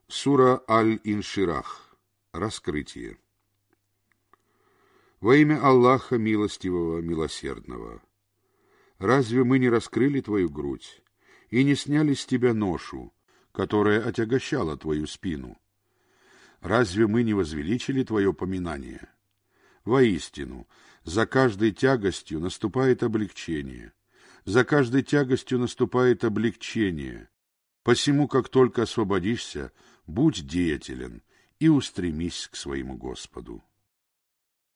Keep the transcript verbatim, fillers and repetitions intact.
Сура Аль-Инширах. Раскрытие. Во имя Аллаха Милостивого, Милосердного. Разве мы не раскрыли твою грудь и не сняли с тебя ношу, которая отягощала твою спину? Разве мы не возвеличили твое поминание? Воистину, за каждой тягостью наступает облегчение, за каждой тягостью наступает облегчение. Посему, как только освободишься, будь деятелен и устремись к своему Господу.